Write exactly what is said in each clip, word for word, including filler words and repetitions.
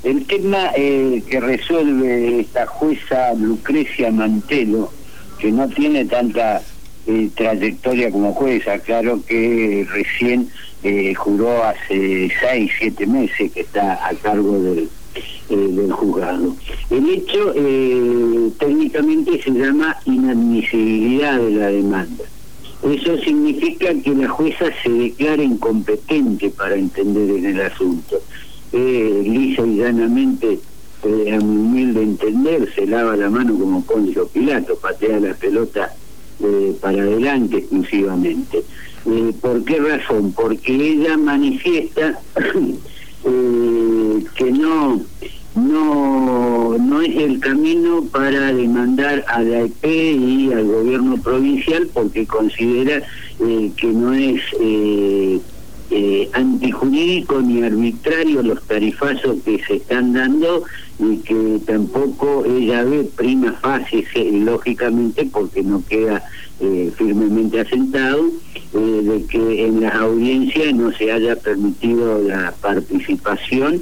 El tema eh, que resuelve esta jueza Lucrecia Mantelo, que no tiene tanta eh, trayectoria como jueza, claro que recién eh, juró hace seis, siete meses que está a cargo del, eh, del juzgado. El hecho eh, técnicamente se llama inadmisibilidad de la demanda. Eso significa que la jueza se declara incompetente para entender en el asunto. Eh, lisa y llanamente, eh, a mi humilde entender, se lava la mano como Poncio Pilato, patea la pelota eh, para adelante exclusivamente. Eh, ¿Por qué razón? Porque ella manifiesta eh, que no, no, no es el camino para demandar a la E P y al gobierno provincial, porque considera eh, que no es eh, Eh, antijurídico ni arbitrario los tarifazos que se están dando, y que tampoco ella ve prima facie, lógicamente porque no queda eh, firmemente asentado, eh, de que en las audiencias no se haya permitido la participación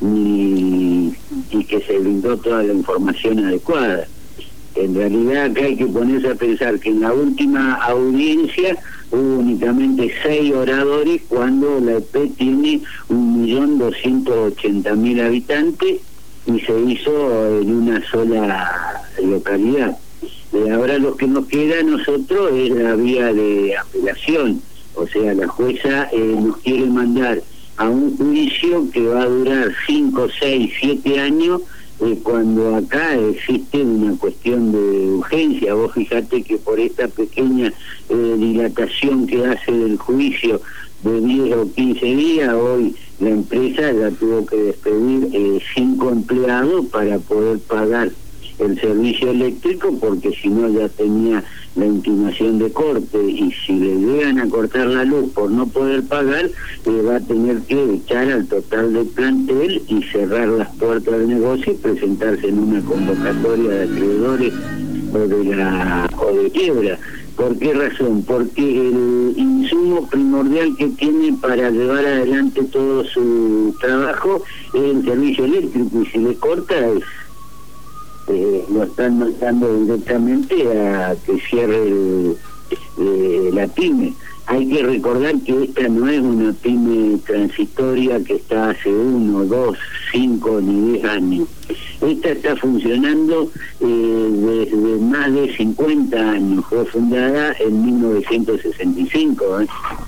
ni y que se brindó toda la información adecuada. En realidad acá hay que ponerse a pensar que en la última audiencia hubo únicamente seis oradores cuando la E P tiene un millón doscientos ochenta mil habitantes y se hizo en una sola localidad. Eh, ahora lo que nos queda a nosotros es la vía de apelación, o sea, la jueza eh, nos quiere mandar a un juicio que va a durar cinco, seis, siete años, Eh, cuando acá existe una cuestión de urgencia. Vos fijate que por esta pequeña eh, dilatación que hace del juicio de diez o quince días, hoy la empresa ya tuvo que despedir eh, cinco empleados para poder pagar el servicio eléctrico, porque si no ya tenía la intimación de corte, y si le llegan a cortar la luz por no poder pagar, eh, va a tener que echar al total del plantel y cerrar las puertas del negocio y presentarse en una convocatoria de acreedores o de la o de quiebra. ¿Por qué razón? Porque el insumo primordial que tiene para llevar adelante todo su trabajo es el servicio eléctrico, y si le corta es Eh, lo están mandando directamente a que cierre el, eh, la pyme. Hay que recordar que esta no es una pyme transitoria que está hace uno, dos, cinco ni diez años. Esta está funcionando eh, desde más de cincuenta años. Fue fundada en mil novecientos sesenta y cinco, ¿eh?